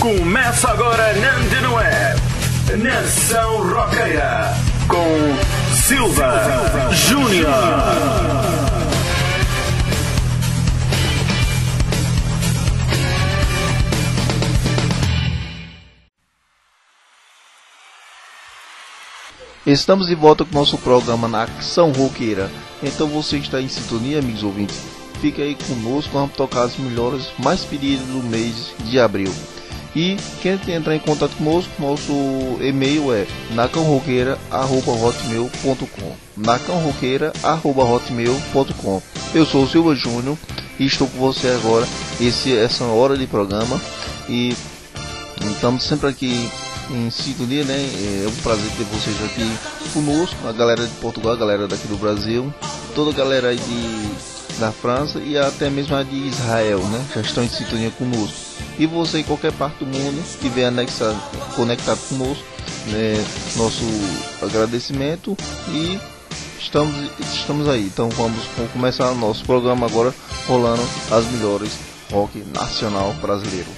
Começa agora na Antena Web, Nação Roqueira, com Silva Júnior. Estamos de volta com o nosso programa Nação Roqueira. Então você está em sintonia, amigos ouvintes? Fique aí conosco, vamos tocar as melhores mais pedidas do mês de abril. E quem entrar em contato conosco, nosso e-mail é nacanroqueira@hotmail.com. nacanroqueira@hotmail.com. Eu sou o Silva Júnior e estou com você agora. Essa hora de programa e estamos sempre aqui em sintonia, né? É um prazer ter vocês aqui conosco, a galera de Portugal, a galera daqui do Brasil, toda a galera aí da França e até mesmo a de Israel, né? Já estão em sintonia conosco. E você em qualquer parte do mundo que estiver conectado conosco, né? Nosso agradecimento e estamos aí. Então vamos começar nosso programa agora rolando as melhores rock nacional brasileiro.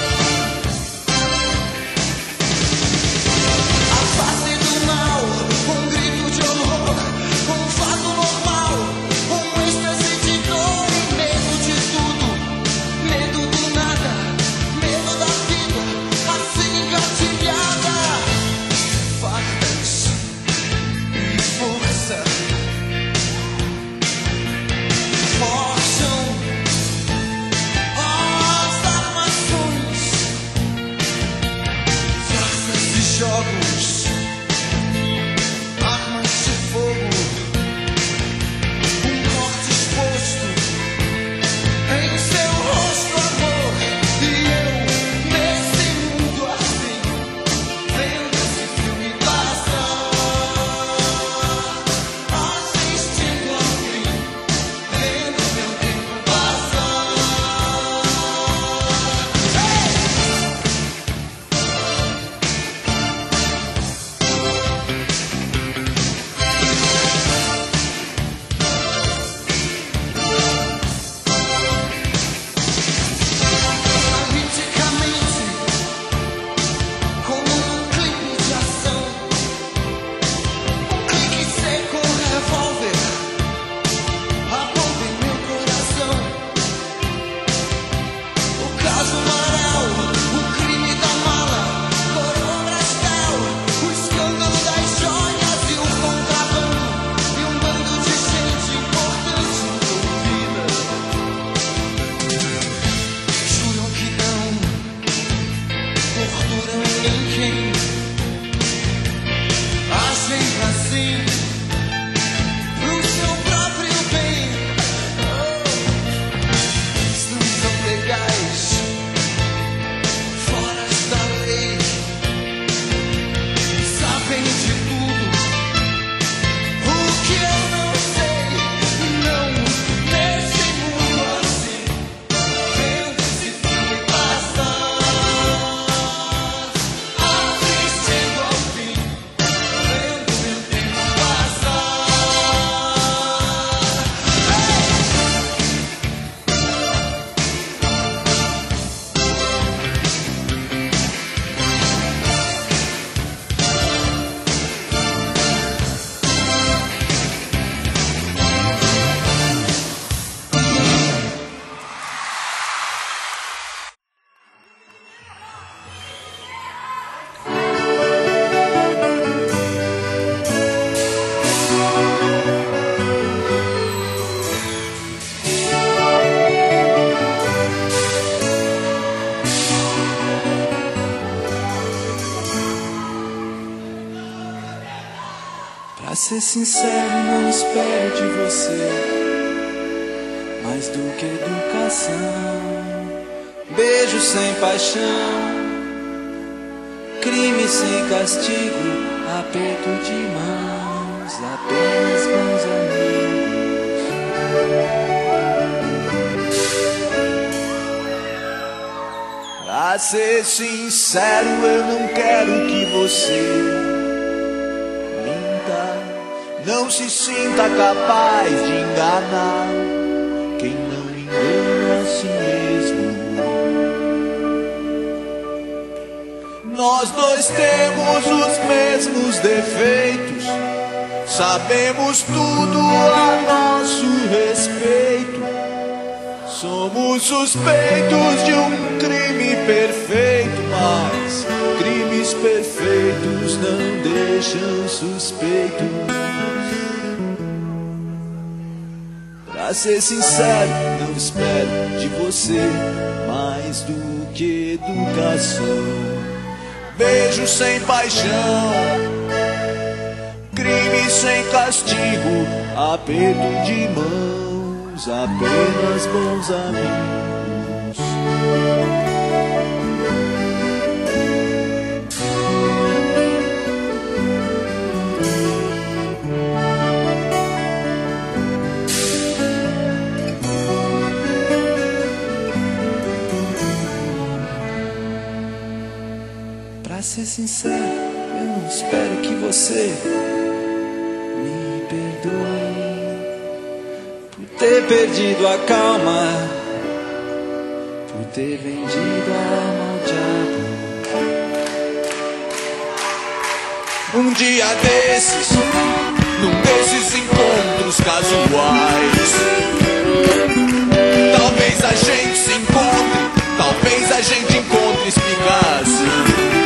Pra ser sincero, não espero de você mais do que educação, beijo sem paixão, crime sem castigo, aperto de mãos, apenas bons amigos. Pra ser sincero, eu não quero que você não se sinta capaz de enganar quem não engana a si mesmo. Nós dois temos os mesmos defeitos, sabemos tudo a nosso respeito. Somos suspeitos de um crime perfeito, mas crimes perfeitos não deixam suspeitos. Pra ser sincero, não espero de você mais do que educação. Beijo sem paixão, crime sem castigo, aperto de mãos, apenas bons amigos. Pra ser sincero, eu não espero que você me perdoe por ter perdido a calma, por ter vendido a alma ao diabo. Um dia desses, num desses encontros casuais, talvez a gente se encontre, talvez a gente encontre explicação.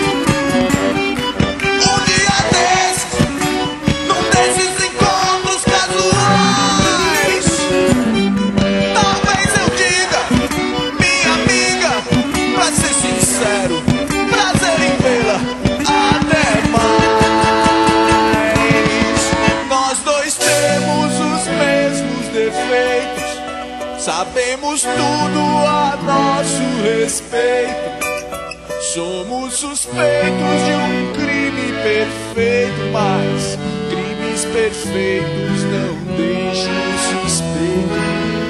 Sabemos tudo a nosso respeito. Somos suspeitos de um crime perfeito, mas crimes perfeitos não deixam suspeitos.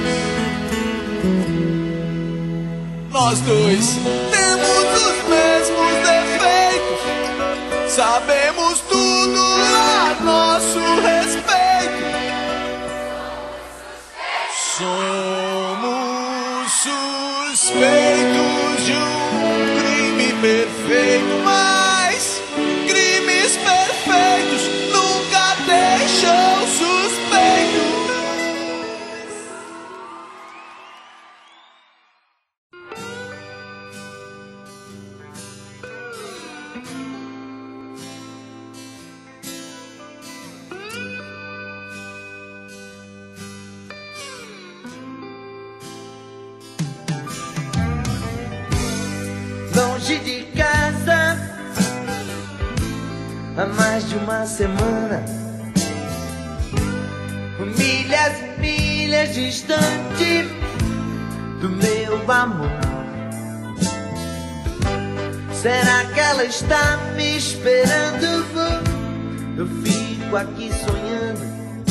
Nós dois temos os mesmos defeitos, sabemos tudo a nosso respeito. Somos suspeitos de um crime perfeito, mas crimes perfeitos nunca deixam suspeitos. Longe de casa, há mais de uma semana, milhas e milhas distante do meu amor. Será que ela está me esperando? Eu fico aqui sonhando,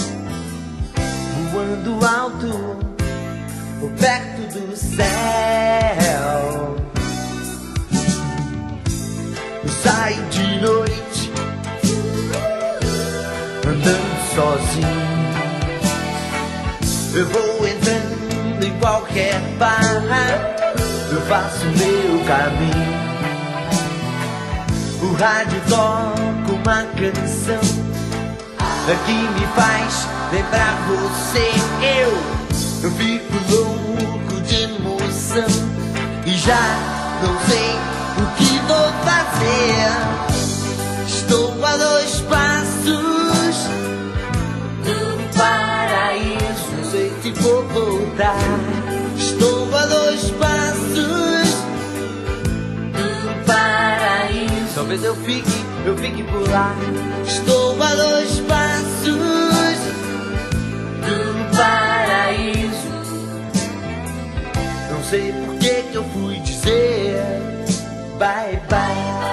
voando alto, perto do céu. Saio de noite, andando sozinho. Eu vou entrando em qualquer barra, eu faço meu caminho. O rádio toca uma canção que me faz lembrar você. Eu fico louco de emoção e já não sei o que vou fazer. Estou a 2 passos do paraíso, não sei se vou voltar. Estou a 2 passos do paraíso, talvez eu fique por lá. Estou a 2 passos do paraíso, não sei por que eu fui dizer bye bye.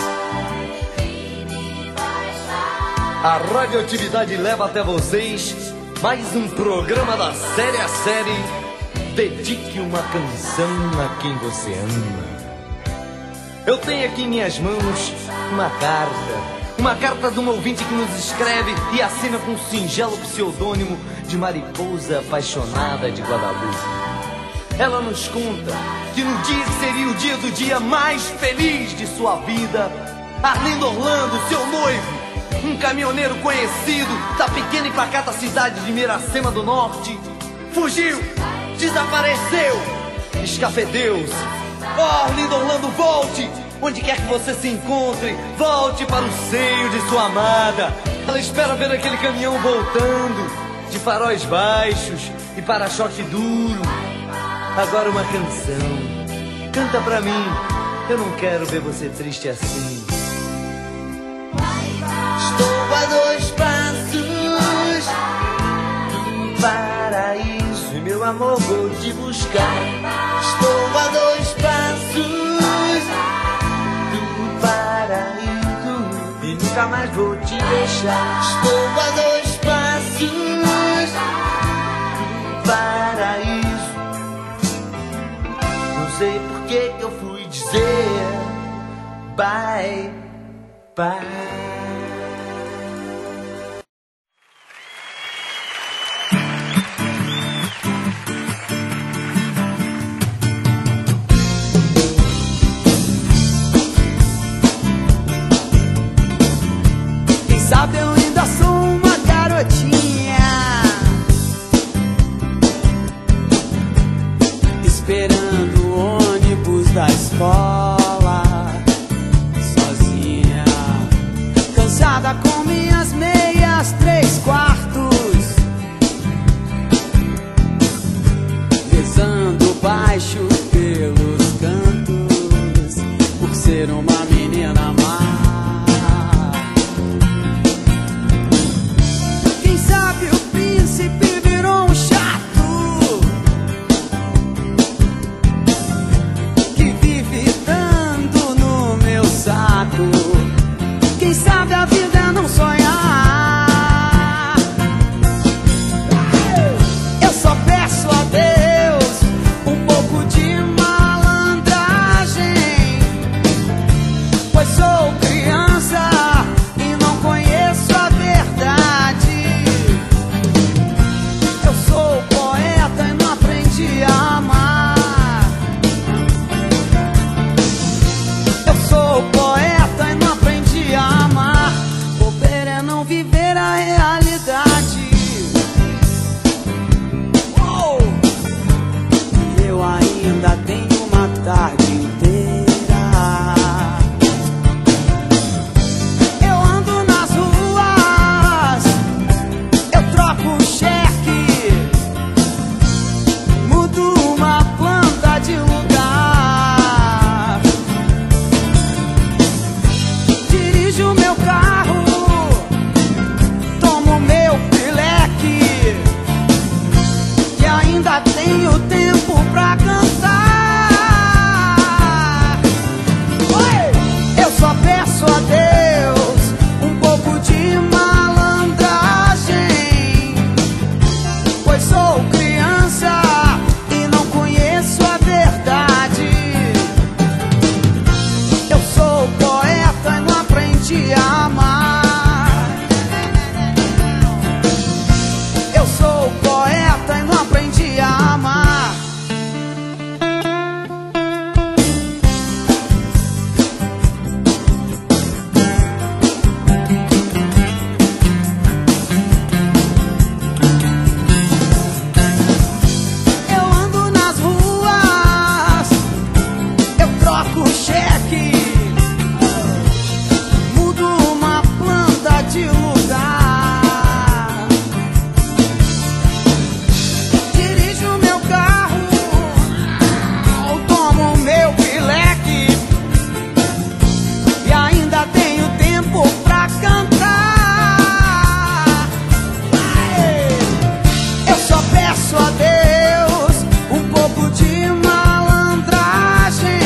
A radioatividade leva até vocês mais um programa da série a série. Dedique uma canção a quem você ama. Eu tenho aqui em minhas mãos uma carta de um ouvinte que nos escreve e assina com um singelo pseudônimo de Mariposa Apaixonada de Guadalupe. ela nos conta que no dia que seria o dia mais feliz de sua vida, Arlindo Orlando, seu noivo, um caminhoneiro conhecido da pequena e pacata cidade de Miracema do Norte, fugiu, desapareceu, escafedeu-se. Oh, Arlindo Orlando, volte! Onde quer que você se encontre, volte para o seio de sua amada. Ela espera ver aquele caminhão voltando, de faróis baixos e para-choque duro. Agora uma canção, canta pra mim, eu não quero ver você triste assim. Estou a 2 passos do paraíso e meu amor vou te buscar. Estou a 2 passos do paraíso e nunca mais vou te deixar. Estou a 2 passos do paraíso. Não sei por que eu fui dizer bye, bye. Sabe, eu ainda sou uma garotinha esperando o ônibus da escola, sozinha, cansada com minhas meias 3/4, rezando baixo pelos cantos, por ser uma menina má. Quem sabe a vida é não sonhar. Eu só peço a Deus um pouco de malandragem, pois sou criança e não conheço a verdade. Eu sou poeta e não aprendi a amar. Eu sou poeta e não aprendi a amar. Bobeira é não viver a realidade. Oh! E eu ainda tenho uma tarde inteira. Eu ando nas ruas, eu troco cheque, mudo uma planta de lugar. Dirijo meu carro, tomo meu pileque e ainda tenho tempo pra cantar. Oi! Eu só peço a Deus um pouco de malandragem, pois sou criança e não conheço a verdade. Eu sou poeta e não aprendi a amar. Eu sou poeta e não aprendi a amar. Eu ando nas ruas, eu troco cheque, mudo uma planta de lugar. Dirijo meu carro, tomo meu pileque e ainda tenho tempo pra cantar. Eu só peço a Deus um pouco de malandragem,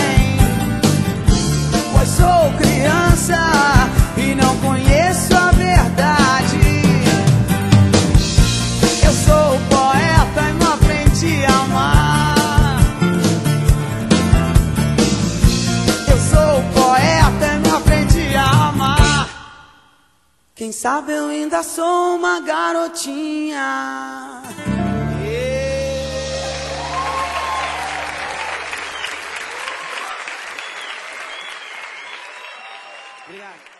pois sou criança e não conheço a verdade. Eu sou poeta e não aprendi a amar. Eu sou poeta e não aprendi a amar. Quem sabe eu ainda sou uma garotinha. Obrigado.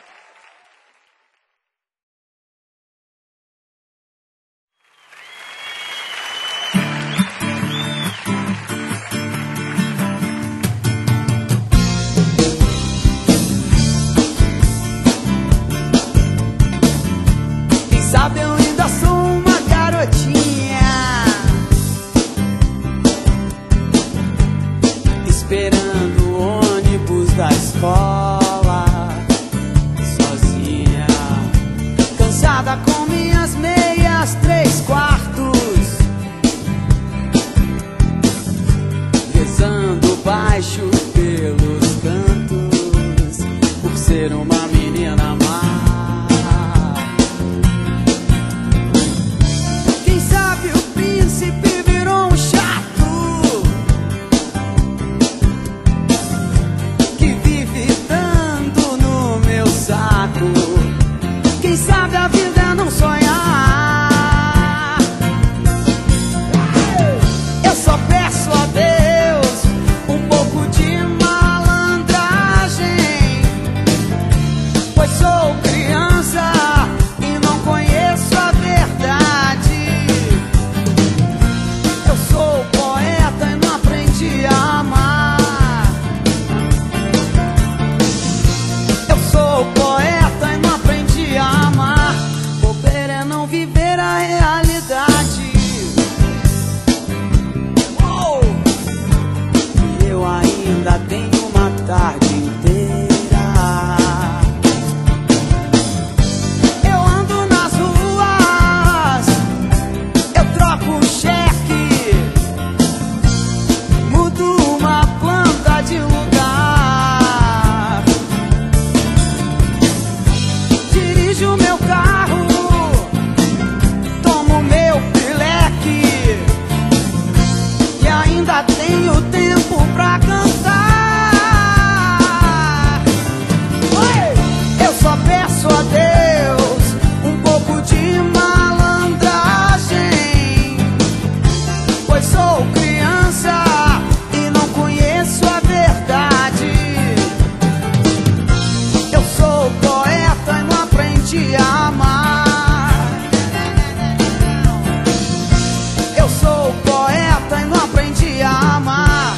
Quem sabe eu ainda sou uma garotinha, esperando o ônibus da escola, sozinha, cansada com minhas meias 3/4, rezando baixo pelos cantos, por ser uma menina má. Quem sabe o príncipe virou um chato que vive dando no meu saco. Quem sabe a vida é não sonhar. Eu só peço a Deus um pouco de malandragem, pois sou criança e não conheço a verdade. Eu sou poeta e não aprendi a amar. Eu sou poeta e não aprendi a amar. Bobeira é não viver a realidade. Oh! E eu ainda tenho uma tarde inteira. Eu ando nas ruas, eu troco cheque, mudo uma planta de lugar, dirijo meu carro, tomo meu pileque e ainda tenho tempo pra cantar. Oi! Eu só peço a Deus um pouco de malandragem, pois sou criança e não conheço a verdade. Eu sou poeta e não aprendi a amar. Eu sou poeta e não aprendi a amar.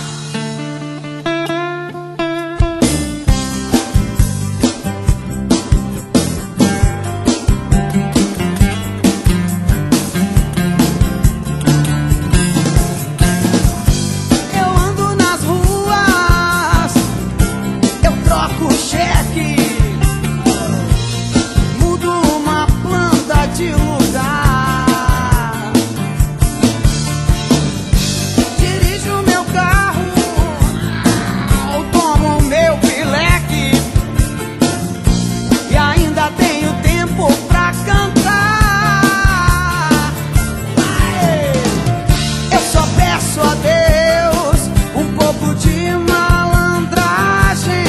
Eu ando nas ruas, eu troco cheque, mudo uma planta de lugar, dirijo meu carro, tomo meu pileque e ainda tenho tempo pra cantar. Eu só peço a Deus um pouco de malandragem,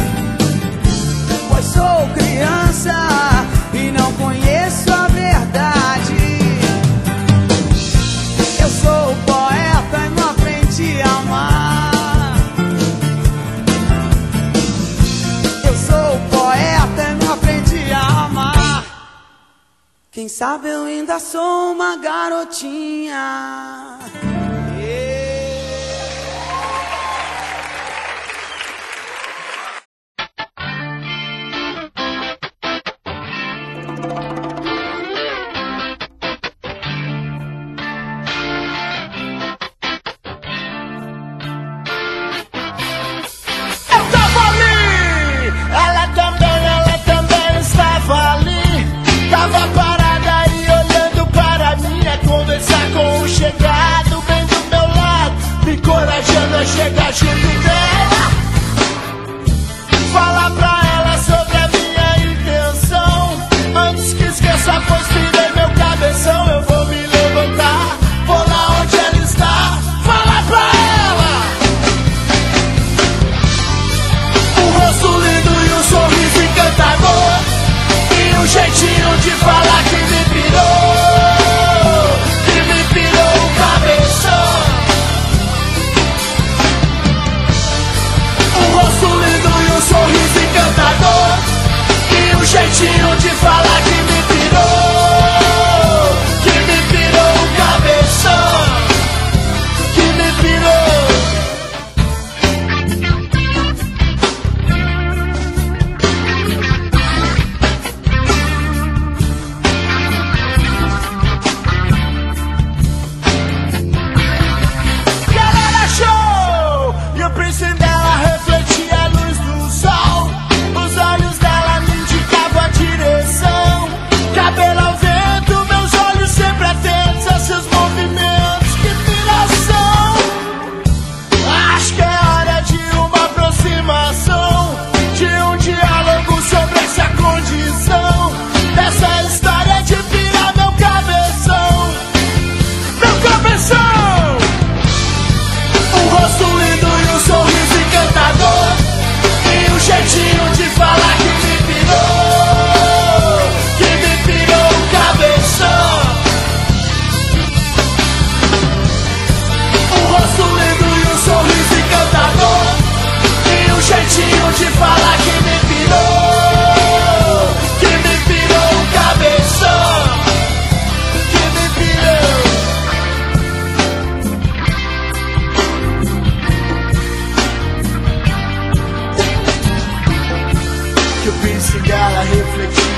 pois sou criança e não conheço a verdade. Eu sou poeta e não aprendi a amar. Eu sou poeta e não aprendi a amar. Quem sabe eu ainda sou uma garotinha. Eu tava ali, ela também estava ali. Tava parada e olhando para mim, a conversar com o chegado bem do meu lado, me encorajando a chegar junto dela, falar pra ela sobre a minha intenção. Antes que esqueça, pois virei meu cabeção, eu vou me levantar, vou lá onde ela está, falar pra ela. Um rosto lindo e um sorriso encantador, e um jeitinho de falar que me pirou o cabeção.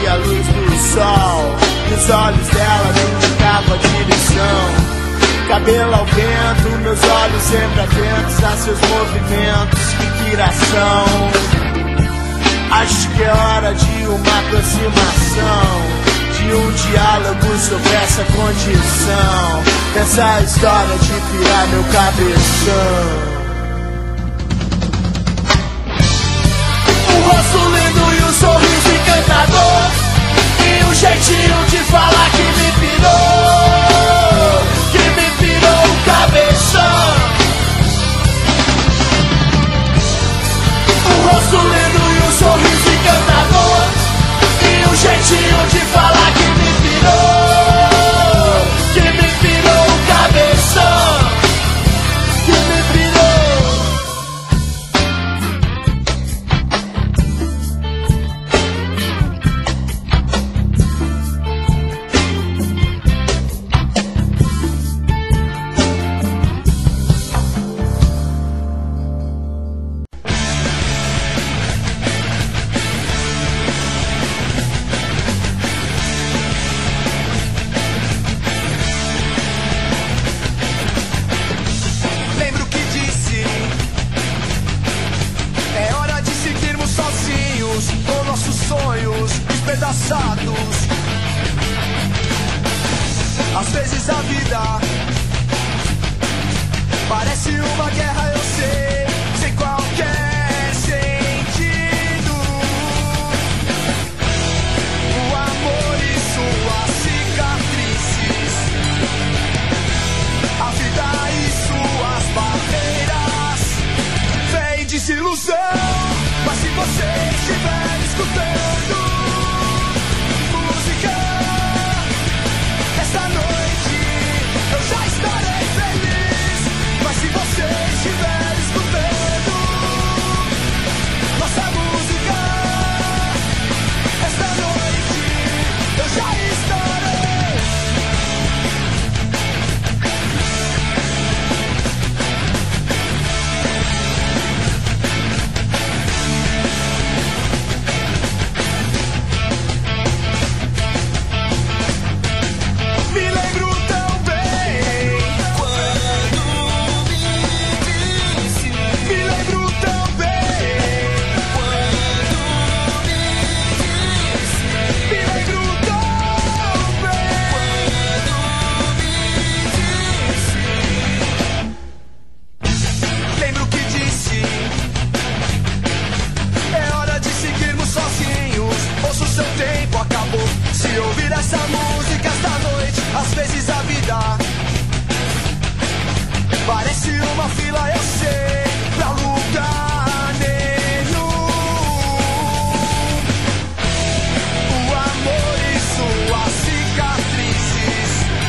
e a luz do sol. Nos olhos dela me indicava a direção. Cabelo ao vento, meus olhos sempre atentos a seus movimentos. Que piração. Acho que é hora de uma aproximação, de um diálogo sobre essa condição, dessa história de pirar meu cabeção. Um rosto lindo e um sorriso encantador, e um jeitinho de falar que me pirou o cabeção. Um rosto lindo e um sorriso encantador, e um jeitinho de falar que me pirou o cabeção. Que me Às vezes a vida parece uma guerra, eu sei, sem qualquer sentido. O amor e suas cicatrizes, a vida e suas barreiras, vem desilusão. Mas se você estiver escutando música esta noite, eu já estarei feliz. Mas se você estiver escutando nossa música esta noite, eu já estarei. Me lembro tão bem quando me disse. Me lembro tão bem quando me disse. Me lembro tão bem quando me disse. Lembro que disse: é hora de seguirmos sozinhos. Ouço seu tempo acabou. Se ouvir essa música esta noite, às vezes a vida parece uma fila, eu sei, pra lugar nenhum. O amor e suas cicatrizes,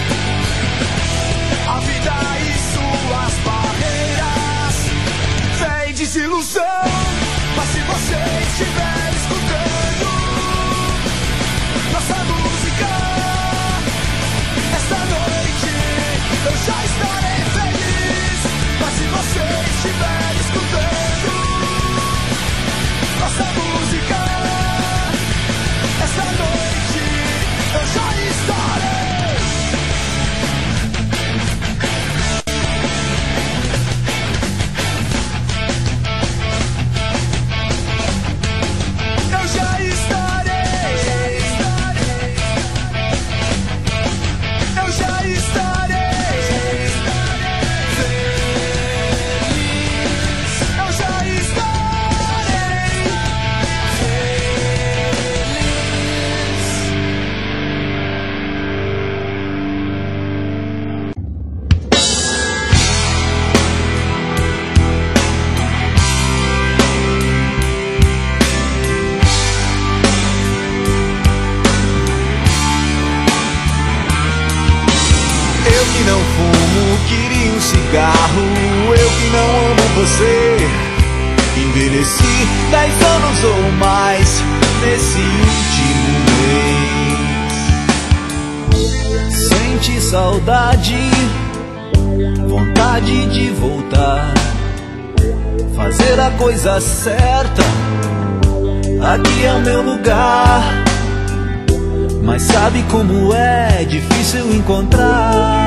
a vida e suas barreiras, vem desilusão. Mas se você estiver escutando nossa música esta noite, eu já estarei feliz. Mas se você estiver escutando nossa música esta noite, eu já estarei. Eu já estarei. Eu já estarei feliz. Eu já estarei feliz. Eu que não fumo, queria um cigarro. Eu que não amo você. Envelheci 10 anos ou mais nesse último mês. Sente saudade, vontade de voltar, fazer a coisa certa. Aqui é o meu lugar. mas sabe como é difícil encontrar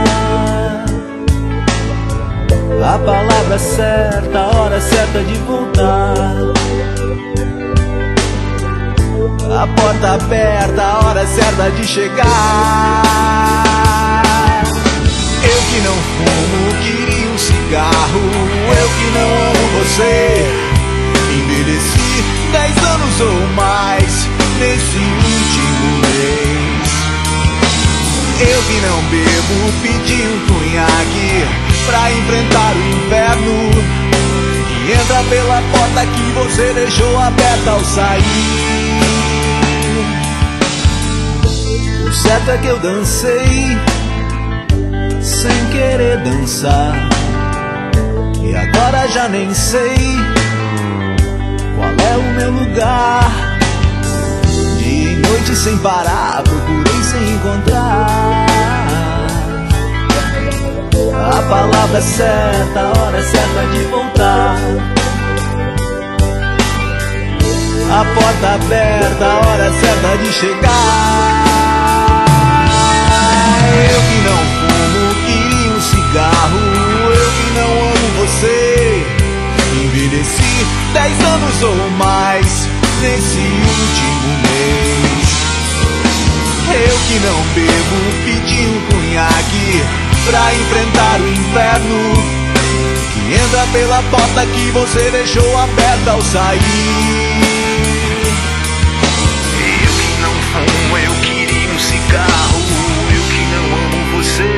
a palavra certa, a hora certa de voltar, a porta aberta, a hora certa de chegar. Eu que não fumo, queria um cigarro. Eu que não amo você, envelheci 10 anos ou mais nesse último mês. Eu que não bebo, pedi um conhaque pra enfrentar o inverno que entra pela porta que você deixou aberta ao sair. O certo é que eu dancei sem querer dançar, e agora já nem sei qual é o meu lugar. Dia e noite sem parar, procurei sem encontrar a palavra certa, a hora certa de voltar, a porta aberta, a hora certa de chegar. Eu que não fumo, queria um cigarro. Eu que não amo você, envelheci 10 anos ou mais nesse último mês. Eu que não bebo, pedi um conhaque pra enfrentar o inverno que entra pela porta que você deixou aberta ao sair. Eu que não fumo, eu queria um cigarro. Eu que não amo você.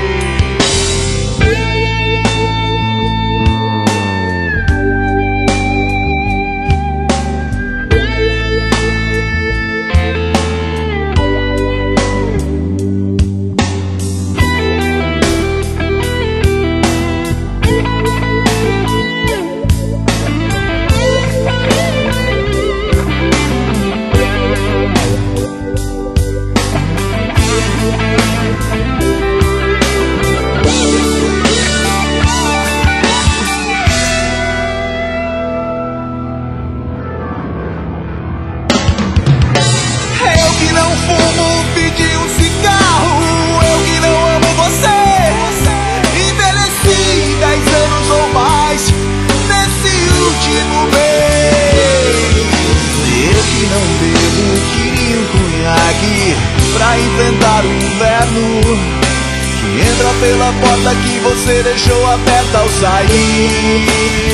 Pra enfrentar o inverno que entra pela porta que você deixou aberta ao sair.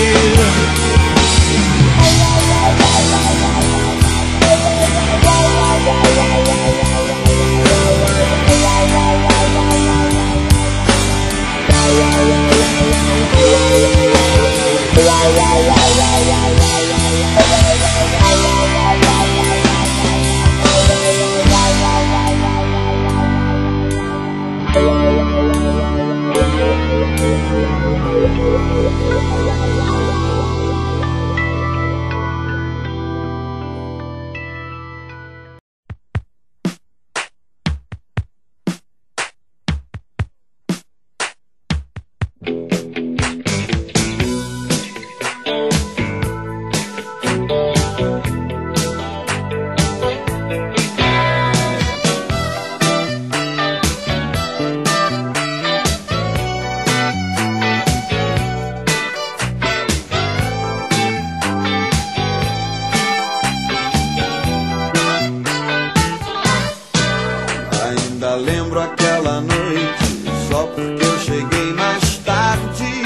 Lembro aquela noite, só porque eu cheguei mais tarde.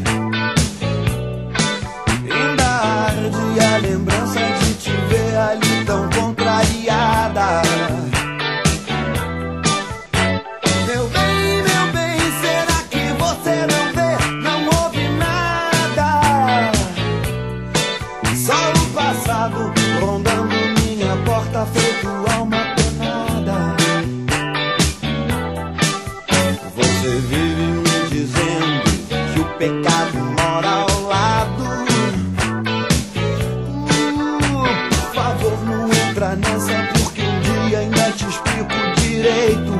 Ainda arde a lembrança de te ver ali tão contrariada. Meu bem, será que você não vê? Não ouve nada. Só o passado rondando minha porta, feito alma penada. Você vive me dizendo que o pecado mora ao lado. Por favor, não entra nessa, porque um dia ainda te explico direito.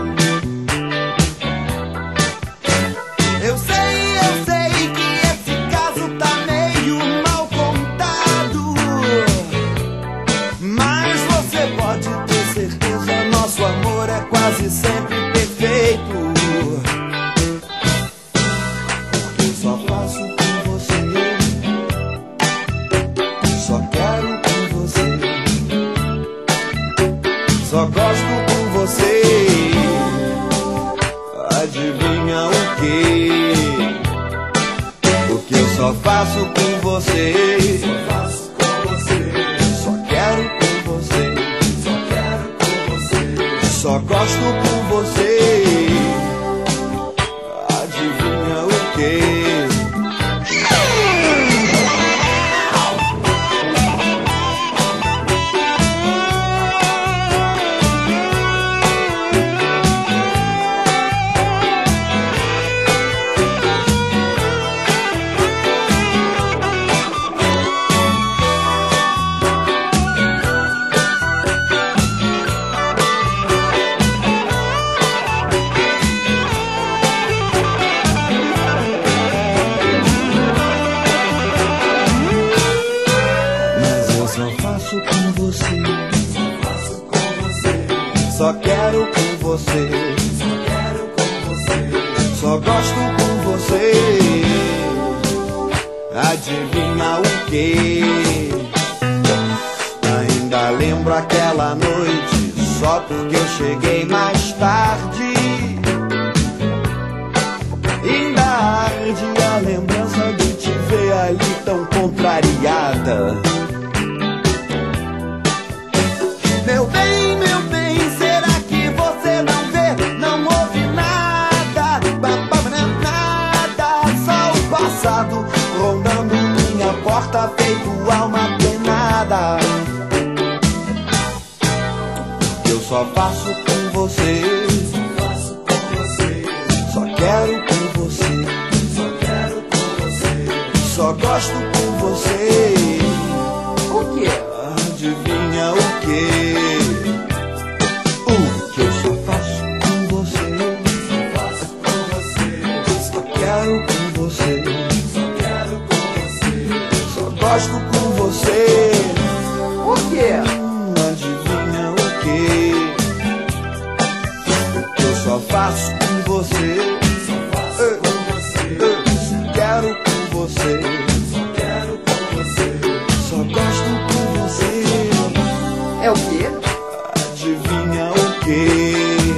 Eu sei que esse caso tá meio mal contado, mas você pode ter certeza quase sempre perfeito. Porque eu só faço com você, só quero com você, só gosto com você. Adivinha o que? Porque eu só faço com você, só faço com você, só quero com você, só quero com você, só gosto com você. Adivinha o que? Só quero com você, só quero com você, só gosto com você. Adivinha o que? Ainda lembro aquela noite, só porque eu cheguei mais tarde. Ainda arde a lembrança de te ver ali tão contrariada. Meu bem, será que você não vê? Não ouve nada, nada, só o passado rondando minha porta feito alma penada. Eu só faço com você, só faço com você, só quero com você, só quero com você, só gosto com você. O que? Adivinha o que? Que eu só faço com você, só faço com você, só quero com você, só quero com você, só gosto com você. O que? Adivinha o que? Eu só faço com você, só faço com você, só quero com você, só quero com você, só gosto com você. É o quê? Adivinha o quê?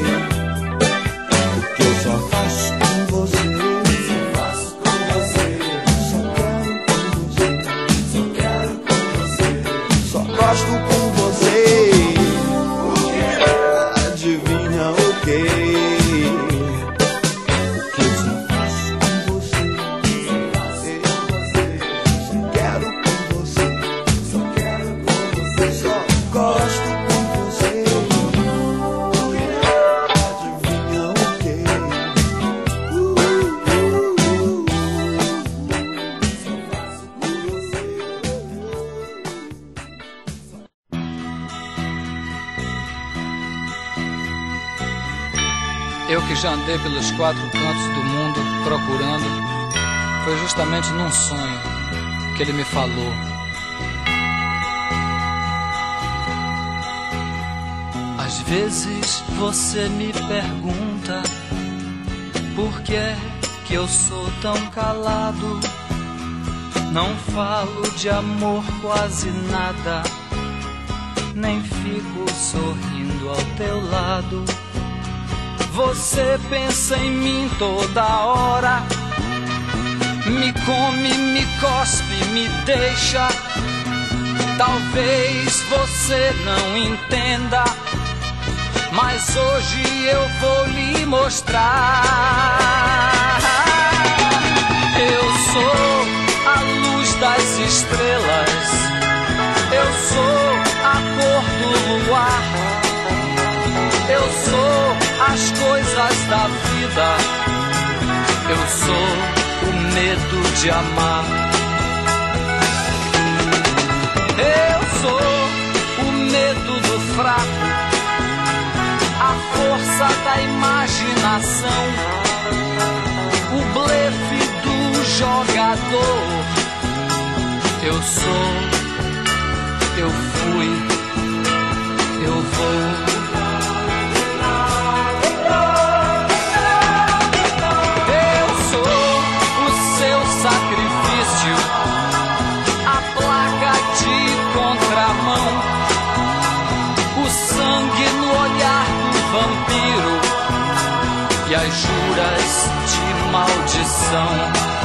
Porque eu só faço com você, só faço com você, só quero com você, só quero com você, só gosto com você. Adivinha o quê? Porque eu só faço com você, só faço com você, só quero com você, só quero com você, só gosto com você. Adivinha o quê? Só faço com você. Eu que já andei pelos 4 cantos do mundo procurando, foi justamente num sonho que ele me falou. Às vezes você me pergunta por que eu sou tão calado. Não falo de amor quase nada, nem fico sorrindo ao teu lado. Você pensa em mim toda hora, me come, me cospe, me deixa. Talvez você não entenda, mas hoje eu vou lhe mostrar. Eu sou a luz das estrelas, eu sou a cor do luar, eu sou as coisas da vida, eu sou o medo de amar. Eu sou o medo do fraco, a força da imaginação, o blefe do jogador. Eu sou, eu fui, eu vou. das juras de maldição.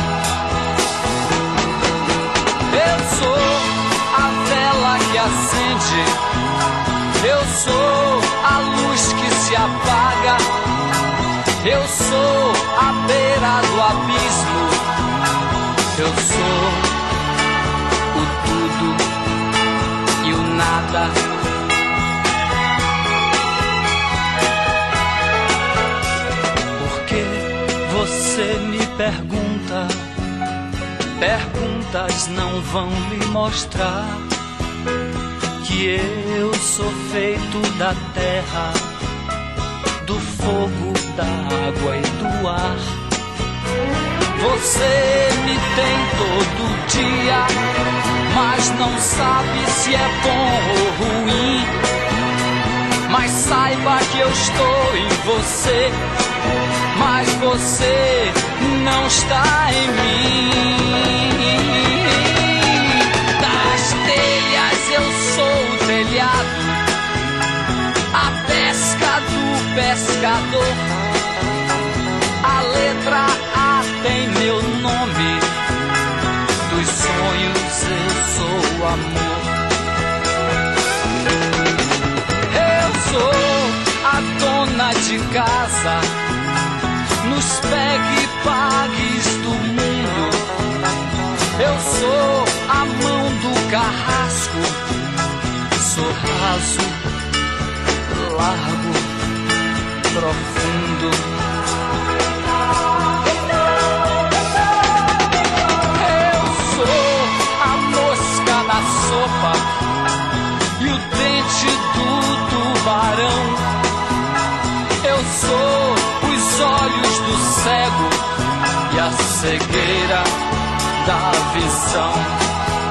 Eu sou a vela que acende, eu sou a luz que se apaga, eu sou a beira do abismo, eu sou o tudo e o nada. Porque você me pergunta, perguntas não vão lhe mostrar que eu sou feito da terra, do fogo, da água e do ar. Você me tem todo dia, mas não sabe se é bom ou ruim. Mas saiba que eu estou em você, mas você não está em mim. Das telhas eu sou o telhado, a pesca do pescador. A letra A tem meu nome, dos sonhos eu sou o amor. Eu sou a dona de casa, nos pegue-pagues do mundo. Eu sou a mão do carrasco, sou raso, largo, profundo. Eu sou a mosca na sopa e o dente do tubarão. Eu sou os olhos do cego e a cegueira da visão.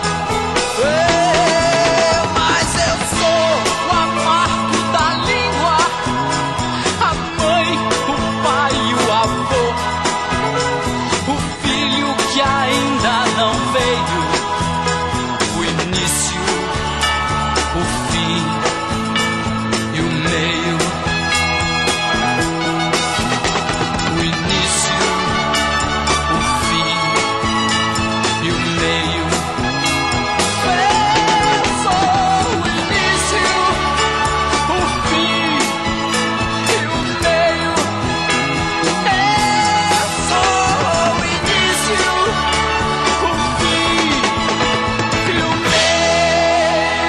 Mas eu sou o amargo da língua, a mãe, o pai e o avô, o filho que ainda não veio, o início, o fim e o meio. O início, o fim e o meio. Eu sou o início, o fim e o meio. Eu sou o início, o fim e o meio.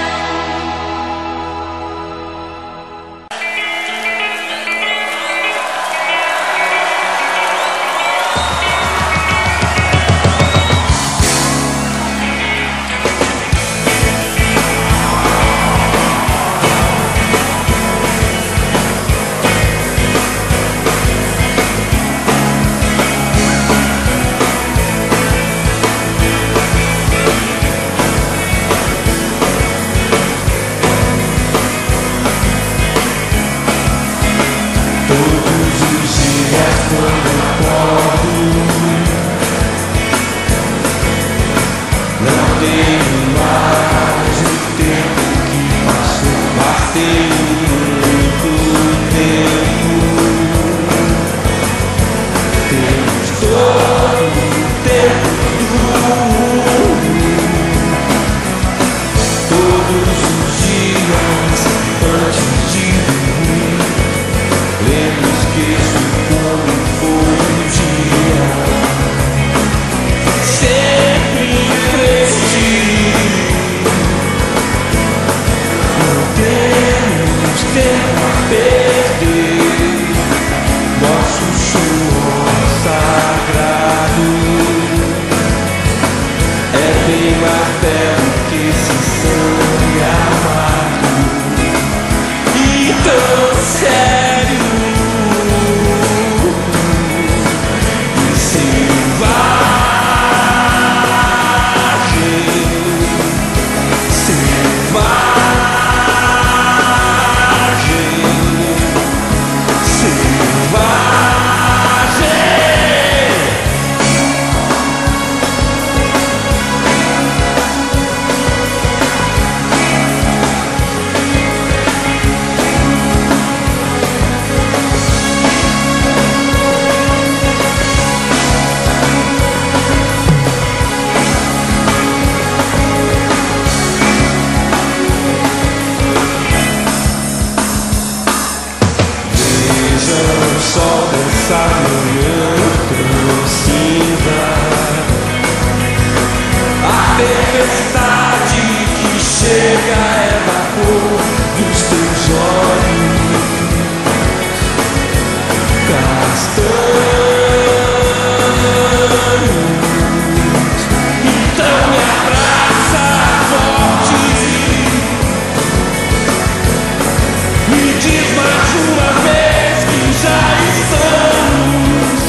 Me diz mais uma vez que já estamos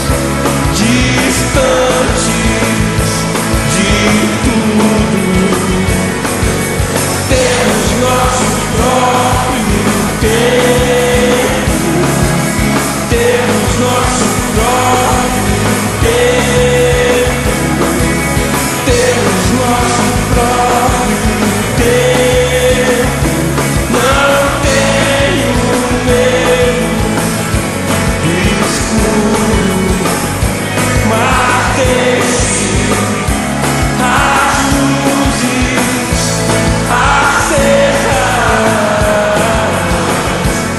distantes de tudo. Temos nosso próprio tempo. Temos nosso próprio tempo. Temos nosso próprio tempo. Não tenho medo escuro, mas deixe as luzes acesas.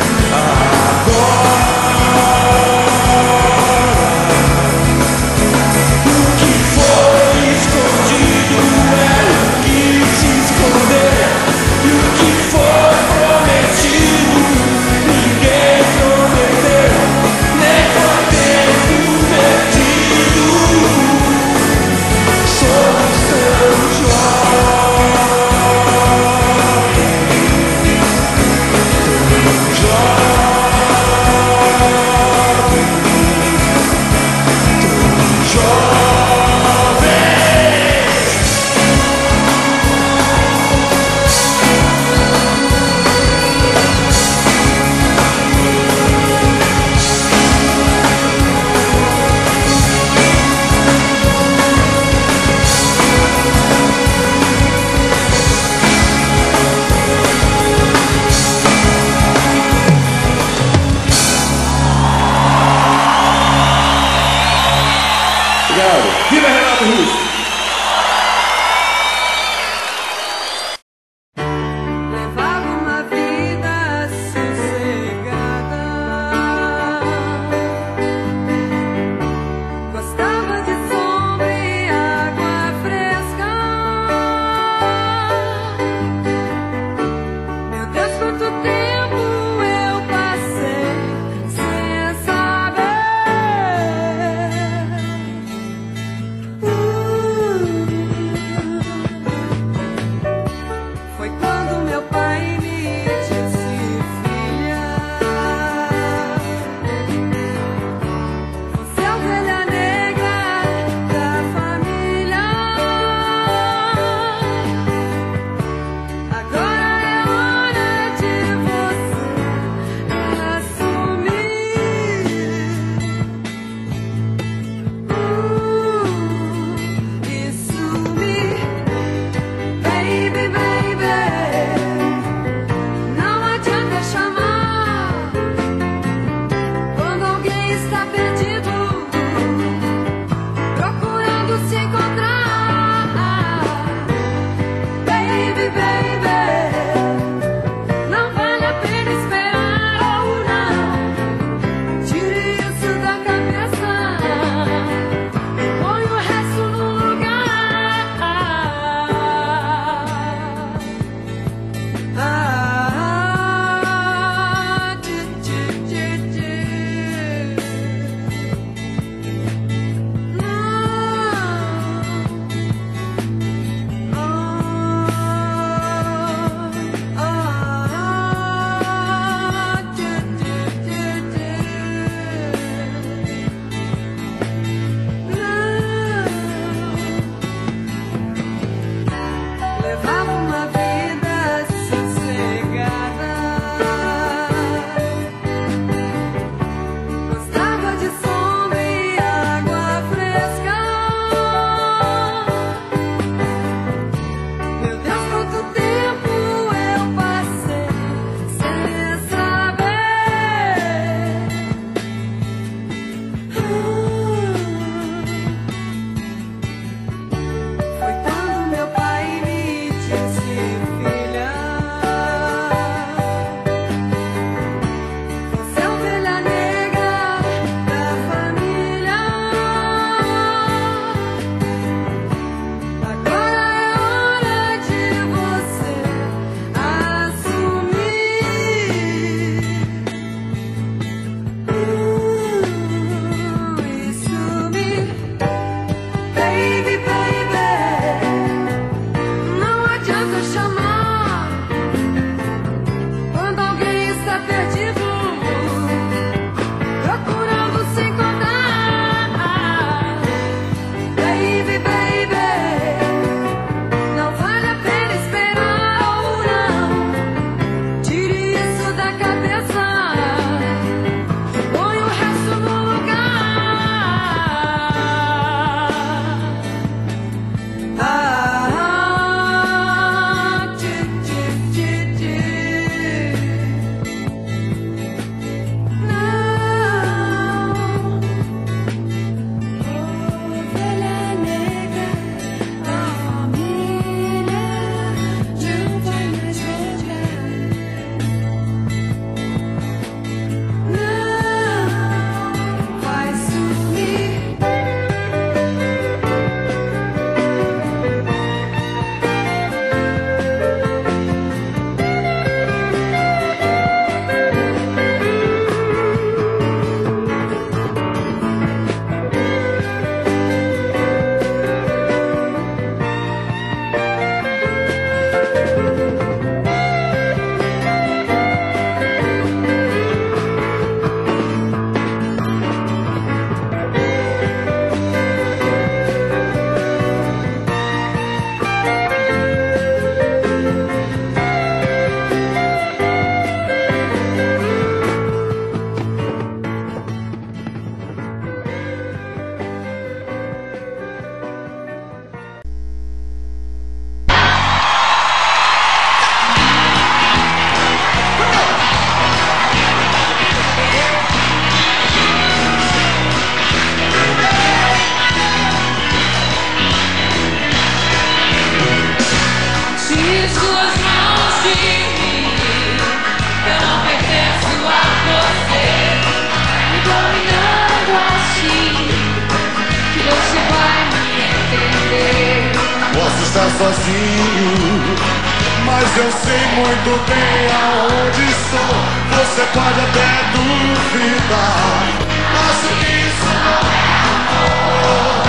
estar sozinho, mas eu sei muito bem aonde estou. Você pode até duvidar, mas isso não é amor.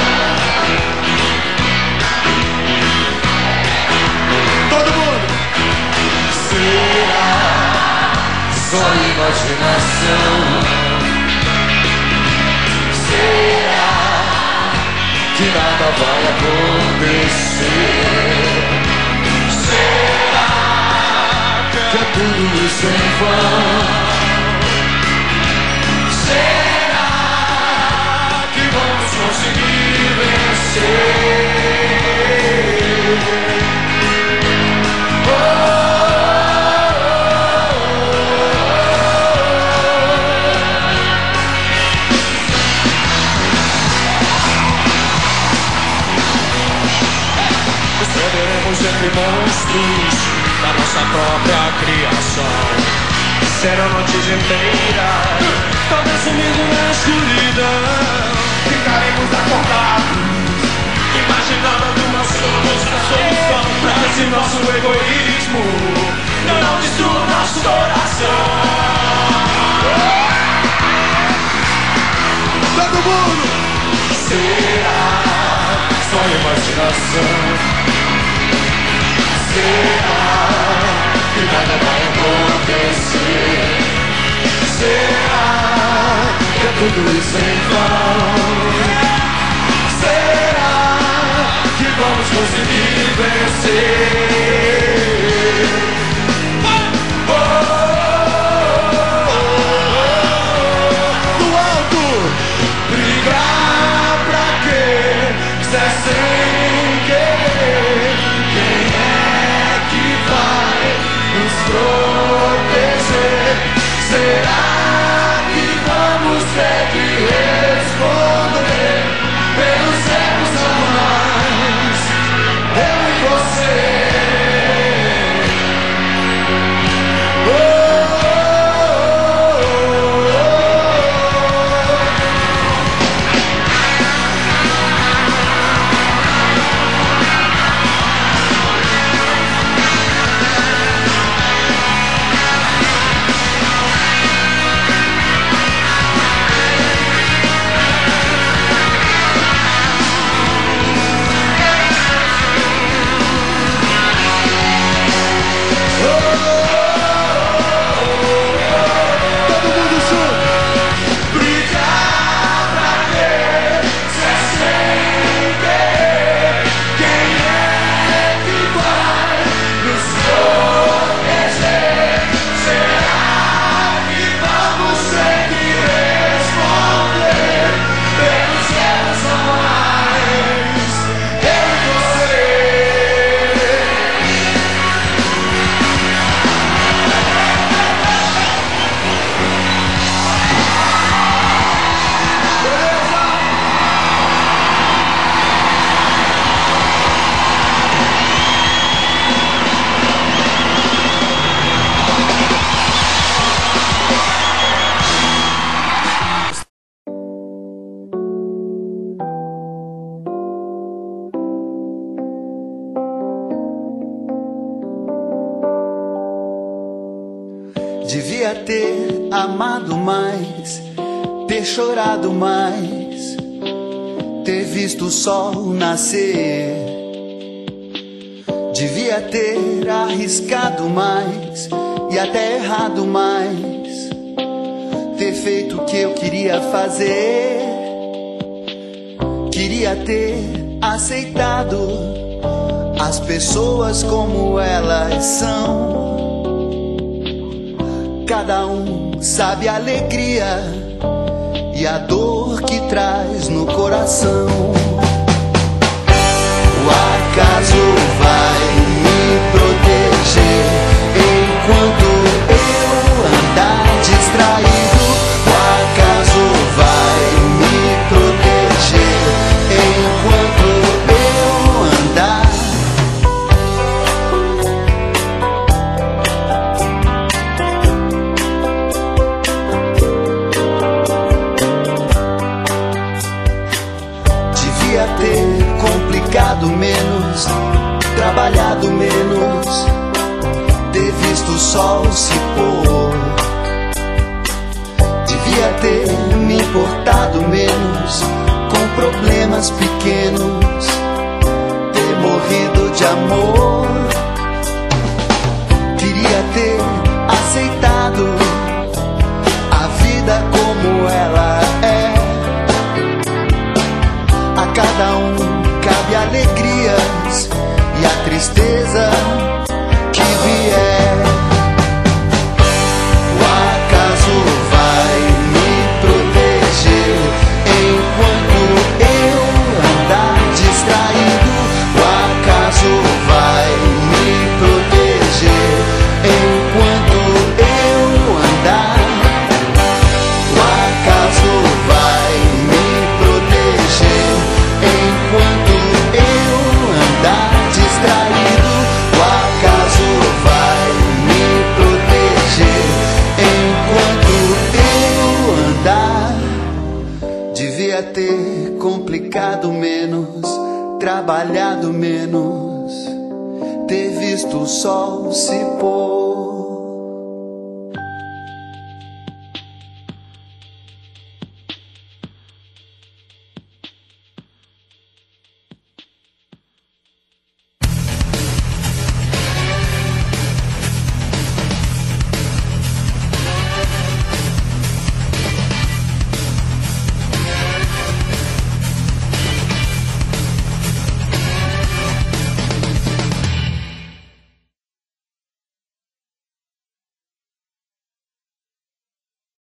Todo mundo! Será só imaginação? Será que nada vai acontecer? Será que é tudo isso em vão? Será que vamos conseguir vencer? Entre monstros da nossa própria criação. Será a noite inteira, talvez sumindo na escuridão. Ficaremos acordados, imaginando alguma solução pra esse nosso egoísmo não destrua nosso coração. Todo mundo! Será só imaginação? Será que nada vai acontecer? Será que é tudo isso em vão? Será que vamos conseguir vencer? Do alto, brigar pra quê? Se é sem querer, quem é que vai nos proteger? Será que vamos ter que responder pelos erros a mais? Eu e você. Devia ter amado mais, ter chorado mais, ter visto o sol nascer. Devia ter arriscado mais e até errado mais, ter feito o que eu queria fazer. Queria ter aceitado as pessoas como elas são. Cada um sabe a alegria e a dor que traz no coração. O acaso vai me proteger enquanto eu andar distraído. O acaso vai me proteger enquanto eu andar. Devia ter complicado menos se pôr. Devia ter me importado menos com problemas pequenos, ter morrido de amor. Queria ter aceitado a vida como ela é. A cada um cabe alegrias e a tristeza que vier. O acaso vai me proteger enquanto eu andar distraído. O acaso vai me proteger enquanto eu andar. O acaso vai me proteger enquanto eu andar distraído. O acaso vai me proteger enquanto eu andar. Devia ter complicado menos, trabalhado menos, ter visto o sol se pôr.